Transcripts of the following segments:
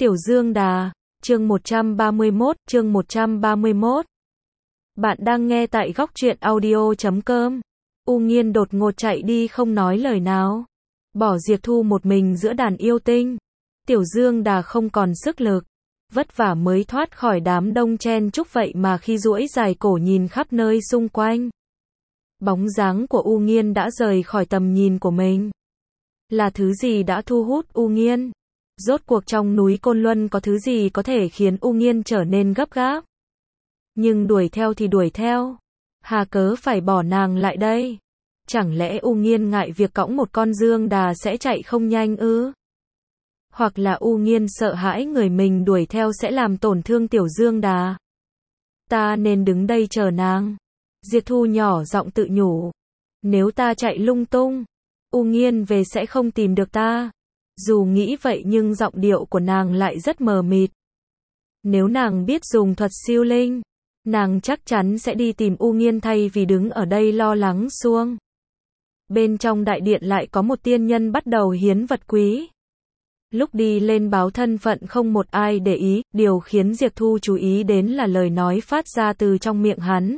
Tiểu Dương Đà, chương 131. Bạn đang nghe tại góc truyện audio.com. U Nghiên đột ngột chạy đi không nói lời nào. Bỏ Diệp Thu một mình giữa đàn yêu tinh. Tiểu Dương Đà không còn sức lực. Vất vả mới thoát khỏi đám đông chen chúc vậy mà khi duỗi dài cổ nhìn khắp nơi xung quanh. Bóng dáng của U Nghiên đã rời khỏi tầm nhìn của mình. Là thứ gì đã thu hút U Nghiên? Rốt cuộc trong núi Côn Luân có thứ gì có thể khiến U Nghiên trở nên gấp gáp? Nhưng đuổi theo thì đuổi theo. Hà cớ phải bỏ nàng lại đây? Chẳng lẽ U Nghiên ngại việc cõng một con Dương Đà sẽ chạy không nhanh ư? Hoặc là U Nghiên sợ hãi người mình đuổi theo sẽ làm tổn thương Tiểu Dương Đà? Ta nên đứng đây chờ nàng. Diệp Thu nhỏ giọng tự nhủ. Nếu ta chạy lung tung, U Nghiên về sẽ không tìm được ta. Dù nghĩ vậy nhưng giọng điệu của nàng lại rất mờ mịt. Nếu nàng biết dùng thuật siêu linh, nàng chắc chắn sẽ đi tìm U Nghiên thay vì đứng ở đây lo lắng suông. Bên trong đại điện lại có một tiên nhân bắt đầu hiến vật quý. Lúc đi lên báo thân phận không một ai để ý, điều khiến Diệp Thu chú ý đến là lời nói phát ra từ trong miệng hắn.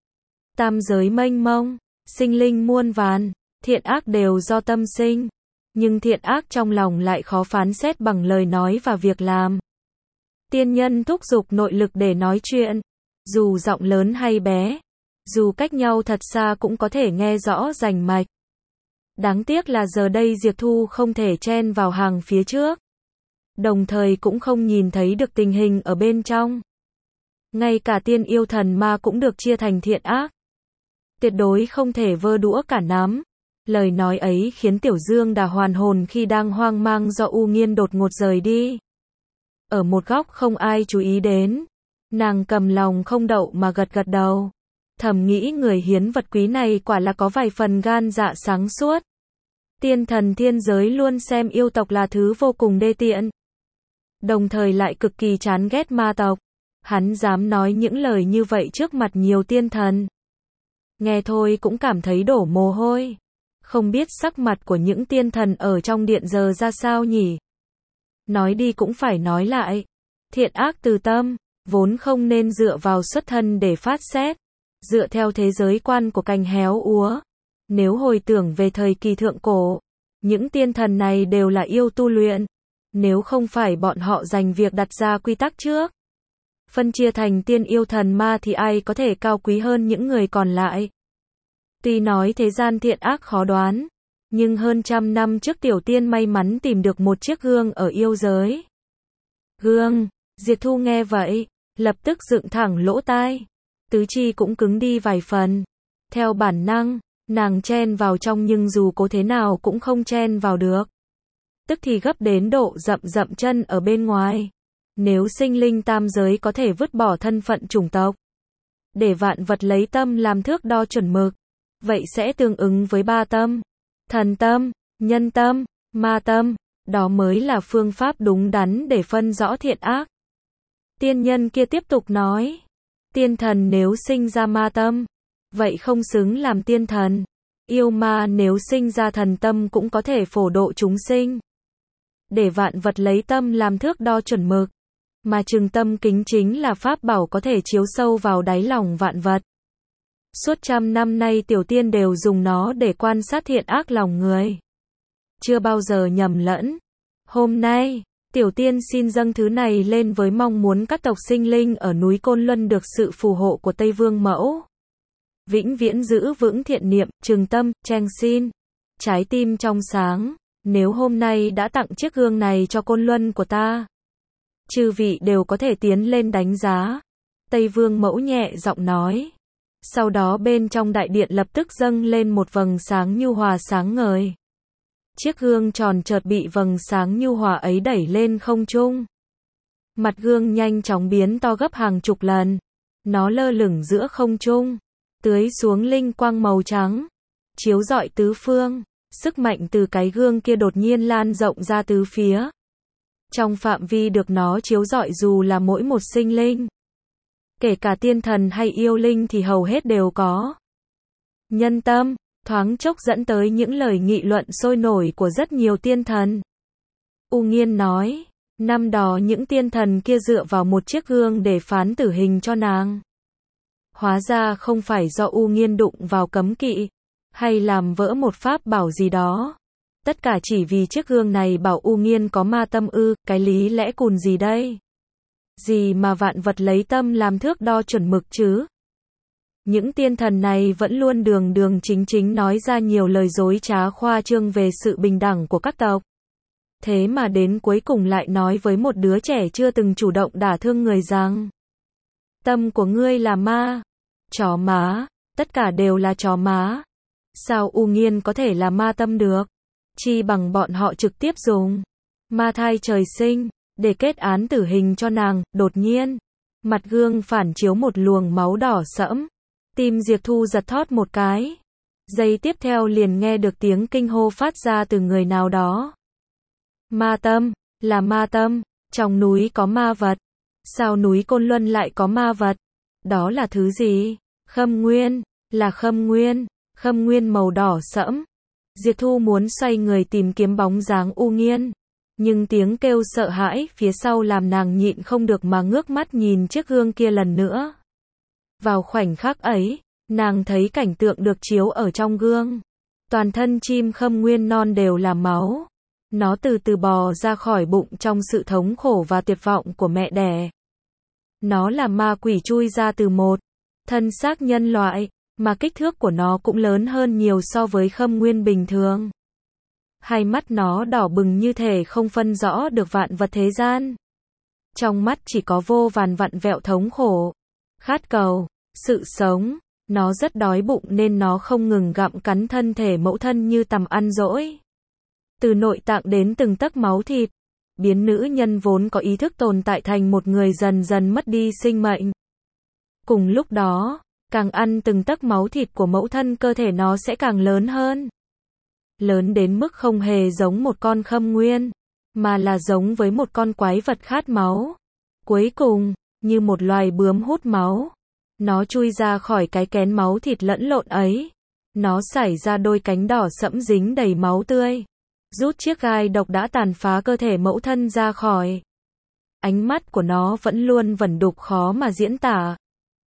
Tam giới mênh mông, sinh linh muôn vàn, thiện ác đều do tâm sinh. Nhưng thiện ác trong lòng lại khó phán xét bằng lời nói và việc làm. Tiên nhân thúc giục nội lực để nói chuyện. Dù giọng lớn hay bé, dù cách nhau thật xa cũng có thể nghe rõ rành mạch. Đáng tiếc là giờ đây Diệp Thu không thể chen vào hàng phía trước. Đồng thời cũng không nhìn thấy được tình hình ở bên trong. Ngay cả tiên yêu thần ma cũng được chia thành thiện ác. Tuyệt đối không thể vơ đũa cả nắm. Lời nói ấy khiến Tiểu Dương Đà hoàn hồn khi đang hoang mang do U Nghiên đột ngột rời đi. Ở một góc không ai chú ý đến. Nàng cầm lòng không đậu mà gật gật đầu. Thầm nghĩ người hiến vật quý này quả là có vài phần gan dạ sáng suốt. Tiên thần thiên giới luôn xem yêu tộc là thứ vô cùng đê tiện. Đồng thời lại cực kỳ chán ghét ma tộc. Hắn dám nói những lời như vậy trước mặt nhiều tiên thần. Nghe thôi cũng cảm thấy đổ mồ hôi. Không biết sắc mặt của những tiên thần ở trong điện giờ ra sao nhỉ? Nói đi cũng phải nói lại. Thiện ác từ tâm, vốn không nên dựa vào xuất thân để phát xét. Dựa theo thế giới quan của cành héo úa. Nếu hồi tưởng về thời kỳ thượng cổ, những tiên thần này đều là yêu tu luyện. Nếu không phải bọn họ dành việc đặt ra quy tắc trước, phân chia thành tiên yêu thần ma thì ai có thể cao quý hơn những người còn lại. Tuy nói thế gian thiện ác khó đoán, nhưng hơn 100 năm trước Tiểu Tiên may mắn tìm được một chiếc gương ở yêu giới. Gương, Diệp Thu nghe vậy, lập tức dựng thẳng lỗ tai. Tứ chi cũng cứng đi vài phần. Theo bản năng, nàng chen vào trong nhưng dù cố thế nào cũng không chen vào được. Tức thì gấp đến độ dậm chân ở bên ngoài. Nếu sinh linh tam giới có thể vứt bỏ thân phận chủng tộc, để vạn vật lấy tâm làm thước đo chuẩn mực, vậy sẽ tương ứng với ba tâm, thần tâm, nhân tâm, ma tâm, đó mới là phương pháp đúng đắn để phân rõ thiện ác. Tiên nhân kia tiếp tục nói, tiên thần nếu sinh ra ma tâm, vậy không xứng làm tiên thần. Yêu ma nếu sinh ra thần tâm cũng có thể phổ độ chúng sinh. Để vạn vật lấy tâm làm thước đo chuẩn mực, mà trường tâm kính chính là pháp bảo có thể chiếu sâu vào đáy lòng vạn vật. Suốt 100 năm nay Tiểu Tiên đều dùng nó để quan sát thiện ác lòng người. Chưa bao giờ nhầm lẫn. Hôm nay, Tiểu Tiên xin dâng thứ này lên với mong muốn các tộc sinh linh ở núi Côn Luân được sự phù hộ của Tây Vương Mẫu. Vĩnh viễn giữ vững thiện niệm, trường tâm, tranh xin. Trái tim trong sáng, nếu hôm nay đã tặng chiếc gương này cho Côn Luân của ta, chư vị đều có thể tiến lên đánh giá. Tây Vương Mẫu nhẹ giọng nói. Sau đó bên trong đại điện lập tức dâng lên một vầng sáng nhu hòa sáng ngời. Chiếc gương tròn chợt bị vầng sáng nhu hòa ấy đẩy lên không trung. Mặt gương nhanh chóng biến to gấp hàng chục lần. Nó lơ lửng giữa không trung, tưới xuống linh quang màu trắng, chiếu rọi tứ phương. Sức mạnh từ cái gương kia đột nhiên lan rộng ra tứ phía. Trong phạm vi được nó chiếu rọi dù là mỗi một sinh linh, kể cả tiên thần hay yêu linh thì hầu hết đều có. Nhân tâm, thoáng chốc dẫn tới những lời nghị luận sôi nổi của rất nhiều tiên thần. U Nghiên nói, Năm đó những tiên thần kia dựa vào một chiếc gương để phán tử hình cho nàng. Hóa ra không phải do U Nghiên đụng vào cấm kỵ, hay làm vỡ một pháp bảo gì đó. Tất cả chỉ vì chiếc gương này bảo U Nghiên có ma tâm ư, cái lý lẽ cùn gì đây? Gì mà vạn vật lấy tâm làm thước đo chuẩn mực chứ? Những tiên thần này vẫn luôn đường đường chính chính nói ra nhiều lời dối trá khoa trương về sự bình đẳng của các tộc. Thế mà đến cuối cùng lại nói với một đứa trẻ chưa từng chủ động đả thương người rằng tâm của ngươi là ma. Chó má, tất cả đều là chó má. Sao U Nghiên có thể là ma tâm được? Chi bằng bọn họ trực tiếp dùng ma thai trời sinh để kết án tử hình cho nàng. Đột nhiên, mặt gương phản chiếu một luồng máu đỏ sẫm. Tim Diệp Thu giật thót một cái. Giây tiếp theo liền nghe được tiếng kinh hô phát ra từ người nào đó. Ma tâm, là ma tâm, trong núi có ma vật. Sao núi Côn Luân lại có ma vật? Đó là thứ gì? Khâm nguyên, là khâm nguyên màu đỏ sẫm. Diệp Thu muốn xoay người tìm kiếm bóng dáng U Nghiên, nhưng tiếng kêu sợ hãi phía sau làm nàng nhịn không được mà ngước mắt nhìn chiếc gương kia lần nữa. Vào khoảnh khắc ấy, nàng thấy cảnh tượng được chiếu ở trong gương. Toàn thân chim khâm nguyên non đều là máu. Nó từ từ bò ra khỏi bụng trong sự thống khổ và tuyệt vọng của mẹ đẻ. Nó là ma quỷ chui ra từ một thân xác nhân loại, mà kích thước của nó cũng lớn hơn nhiều so với khâm nguyên bình thường. Hai mắt nó đỏ bừng như thể không phân rõ được vạn vật thế gian. Trong mắt chỉ có vô vàn vặn vẹo thống khổ, khát cầu, sự sống. Nó rất đói bụng nên nó không ngừng gặm cắn thân thể mẫu thân như tầm ăn dỗi. Từ nội tạng đến từng tấc máu thịt, biến nữ nhân vốn có ý thức tồn tại thành một người dần dần mất đi sinh mệnh. Cùng lúc đó, càng ăn từng tấc máu thịt của mẫu thân, cơ thể nó sẽ càng lớn hơn. Lớn đến mức không hề giống một con khâm nguyên, mà là giống với một con quái vật khát máu. Cuối cùng, như một loài bướm hút máu, nó chui ra khỏi cái kén máu thịt lẫn lộn ấy. Nó xảy ra đôi cánh đỏ sẫm dính đầy máu tươi, rút chiếc gai độc đã tàn phá cơ thể mẫu thân ra khỏi. Ánh mắt của nó vẫn luôn vẩn đục khó mà diễn tả.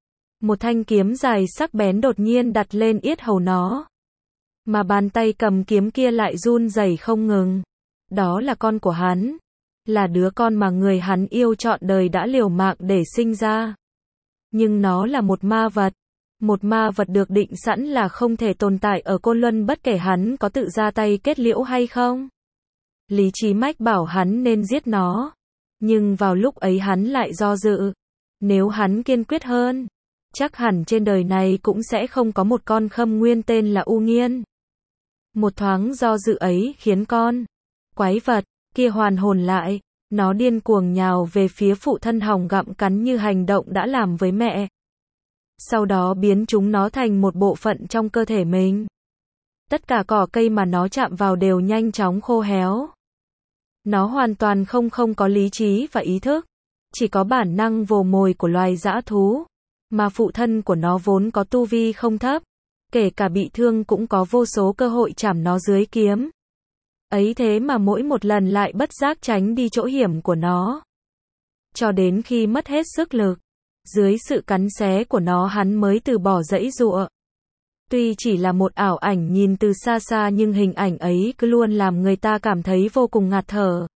Một thanh kiếm dài sắc bén đột nhiên đặt lên yết hầu nó. Mà bàn tay cầm kiếm kia lại run rẩy không ngừng. Đó là con của hắn. Là đứa con mà người hắn yêu trọn đời đã liều mạng để sinh ra. Nhưng nó là một ma vật. Một ma vật được định sẵn là không thể tồn tại ở Côn Luân bất kể hắn có tự ra tay kết liễu hay không. Lý trí mách bảo hắn nên giết nó. Nhưng vào lúc ấy hắn lại do dự. Nếu hắn kiên quyết hơn, chắc hẳn trên đời này cũng sẽ không có một con khâm nguyên tên là U Nghiên. Một thoáng do dự ấy khiến con quái vật kia hoàn hồn lại. Nó điên cuồng nhào về phía phụ thân hòng gặm cắn như hành động đã làm với mẹ. Sau đó biến chúng nó thành một bộ phận trong cơ thể mình. Tất cả cỏ cây mà nó chạm vào đều nhanh chóng khô héo. Nó hoàn toàn không có lý trí và ý thức. Chỉ có bản năng vồ mồi của loài dã thú. Mà phụ thân của nó vốn có tu vi không thấp. Kể cả bị thương cũng có vô số cơ hội chảm nó dưới kiếm. Ấy thế mà mỗi một lần lại bất giác tránh đi chỗ hiểm của nó. Cho đến khi mất hết sức lực, dưới sự cắn xé của nó hắn mới từ bỏ giãy giụa. Tuy chỉ là một ảo ảnh nhìn từ xa xa nhưng hình ảnh ấy cứ luôn làm người ta cảm thấy vô cùng ngạt thở.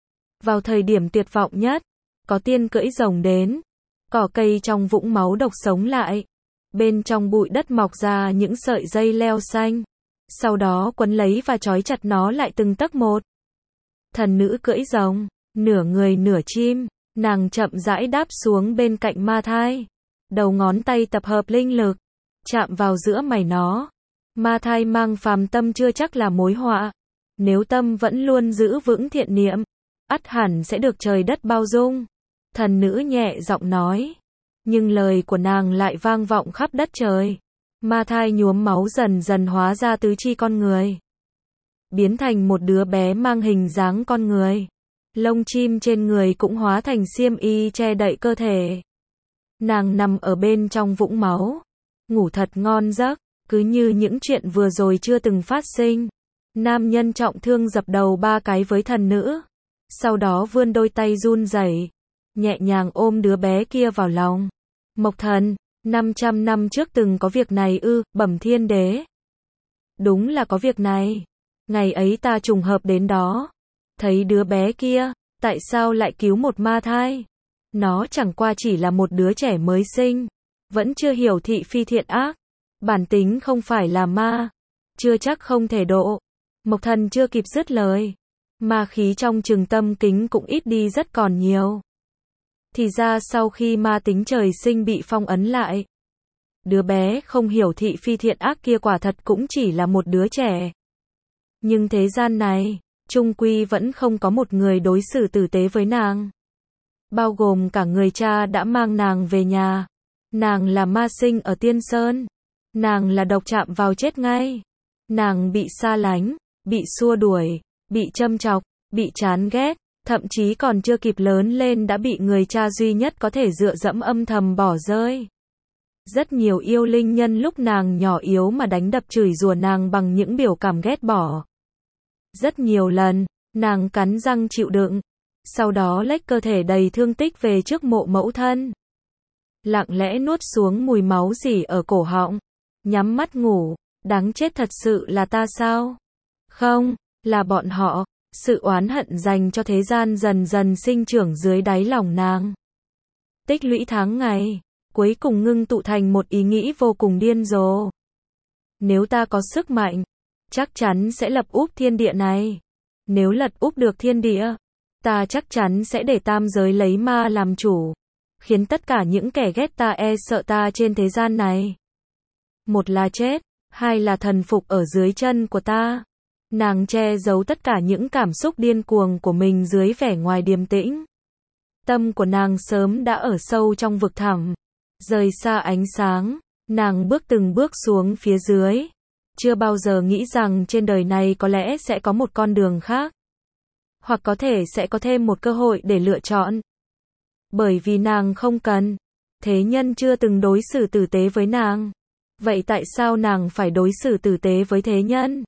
Vào thời điểm tuyệt vọng nhất, có tiên cưỡi rồng đến. Cỏ cây trong vũng máu độc sống lại. Bên trong bụi đất mọc ra những sợi dây leo xanh. Sau đó quấn lấy và trói chặt nó lại từng tấc một. Thần nữ cưỡi rồng, nửa người nửa chim, nàng chậm rãi đáp xuống bên cạnh ma thai. Đầu ngón tay tập hợp linh lực, chạm vào giữa mày nó. Ma thai mang phàm tâm chưa chắc là mối họa. Nếu tâm vẫn luôn giữ vững thiện niệm, ắt hẳn sẽ được trời đất bao dung. Thần nữ nhẹ giọng nói. Nhưng lời của nàng lại vang vọng khắp đất trời. Ma thai nhuốm máu dần dần hóa ra tứ chi con người. Biến thành một đứa bé mang hình dáng con người. Lông chim trên người cũng hóa thành xiêm y che đậy cơ thể. Nàng nằm ở bên trong vũng máu. Ngủ thật ngon giấc, cứ như những chuyện vừa rồi chưa từng phát sinh. Nam nhân trọng thương dập đầu 3 cái với thần nữ. Sau đó vươn đôi tay run rẩy, nhẹ nhàng ôm đứa bé kia vào lòng. Mộc Thần, 500 năm trước từng có việc này ư? Bẩm thiên đế. Đúng là có việc này. Ngày ấy ta trùng hợp đến đó. Thấy đứa bé kia, tại sao lại cứu một ma thai? Nó chẳng qua chỉ là một đứa trẻ mới sinh. Vẫn chưa hiểu thị phi thiện ác. Bản tính không phải là ma. Chưa chắc không thể độ. Mộc Thần chưa kịp dứt lời. Ma khí trong Trường Tâm Kính cũng ít đi rất còn nhiều. Thì ra sau khi ma tính trời sinh bị phong ấn lại, đứa bé không hiểu thị phi thiện ác kia quả thật cũng chỉ là một đứa trẻ. Nhưng thế gian này, chung quy vẫn không có một người đối xử tử tế với nàng. Bao gồm cả người cha đã mang nàng về nhà. Nàng là ma sinh ở Tiên Sơn. Nàng là độc chạm vào chết ngay. Nàng bị xa lánh, bị xua đuổi, bị châm chọc, bị chán ghét, thậm chí còn chưa kịp lớn lên đã bị người cha duy nhất có thể dựa dẫm âm thầm bỏ rơi. Rất nhiều yêu linh nhân lúc nàng nhỏ yếu mà đánh đập chửi rủa nàng bằng những biểu cảm ghét bỏ. Rất nhiều lần, nàng cắn răng chịu đựng, sau đó lách cơ thể đầy thương tích về trước mộ mẫu thân. Lặng lẽ nuốt xuống mùi máu rỉ ở cổ họng, nhắm mắt ngủ. Đáng chết thật sự là ta sao? Không, là bọn họ. Sự oán hận dành cho thế gian dần dần sinh trưởng dưới đáy lòng nàng. Tích lũy tháng ngày, cuối cùng ngưng tụ thành một ý nghĩ vô cùng điên rồ. Nếu ta có sức mạnh, chắc chắn sẽ lập úp thiên địa này. Nếu lật úp được thiên địa, ta chắc chắn sẽ để tam giới lấy ma làm chủ, khiến tất cả những kẻ ghét ta e sợ ta trên thế gian này. Một là chết, hai là thần phục ở dưới chân của ta. Nàng che giấu tất cả những cảm xúc điên cuồng của mình dưới vẻ ngoài điềm tĩnh. Tâm của nàng sớm đã ở sâu trong vực thẳm, rời xa ánh sáng, nàng bước từng bước xuống phía dưới. Chưa bao giờ nghĩ rằng trên đời này có lẽ sẽ có một con đường khác. Hoặc có thể sẽ có thêm một cơ hội để lựa chọn. Bởi vì nàng không cần. Thế nhân chưa từng đối xử tử tế với nàng. Vậy tại sao nàng phải đối xử tử tế với thế nhân?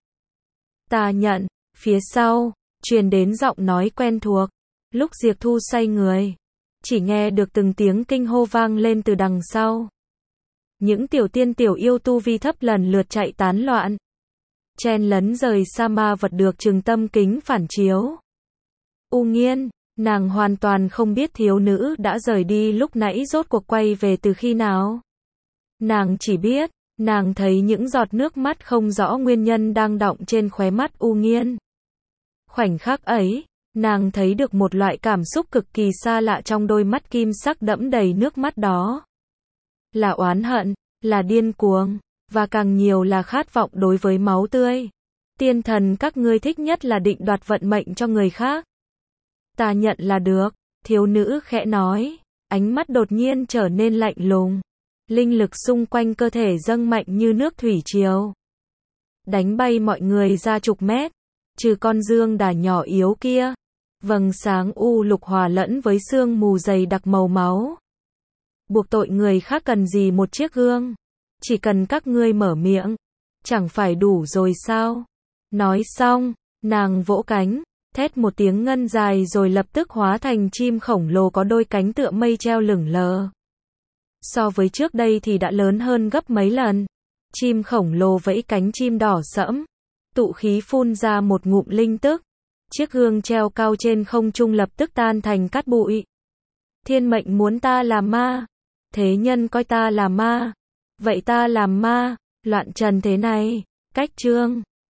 Ta nhận. Phía sau, truyền đến giọng nói quen thuộc. Lúc Diệp Thu say người, chỉ nghe được từng tiếng kinh hô vang lên từ đằng sau. Những tiểu tiên tiểu yêu tu vi thấp lần lượt chạy tán loạn, chen lấn rời xa ma vật được Trường Tâm Kính phản chiếu. U Nghiên, nàng hoàn toàn không biết thiếu nữ đã rời đi lúc nãy rốt cuộc quay về từ khi nào. Nàng chỉ biết, nàng thấy những giọt nước mắt không rõ nguyên nhân đang đọng trên khóe mắt U Nghiên. Khoảnh khắc ấy, nàng thấy được một loại cảm xúc cực kỳ xa lạ trong đôi mắt kim sắc đẫm đầy nước mắt đó. Là oán hận, là điên cuồng, và càng nhiều là khát vọng đối với máu tươi. Tiên thần các ngươi thích nhất là định đoạt vận mệnh cho người khác. Ta nhận là được, thiếu nữ khẽ nói, ánh mắt đột nhiên trở nên lạnh lùng. Linh lực xung quanh cơ thể dâng mạnh như nước thủy triều, đánh bay mọi người ra chục mét, trừ con dương đà nhỏ yếu kia. Vầng sáng u lục hòa lẫn với sương mù dày đặc màu máu. Buộc tội người khác cần gì một chiếc gương? Chỉ cần các ngươi mở miệng, chẳng phải đủ rồi sao? Nói xong, nàng vỗ cánh, thét một tiếng ngân dài rồi lập tức hóa thành chim khổng lồ có đôi cánh tựa mây treo lửng lờ. So với trước đây thì đã lớn hơn gấp mấy lần. Chim khổng lồ vẫy cánh chim đỏ sẫm, tụ khí phun ra một ngụm linh tức. Chiếc gương treo cao trên không trung lập tức tan thành cát bụi. Thiên mệnh muốn ta làm ma, thế nhân coi ta là ma, vậy ta làm ma, loạn trần thế này, cách chương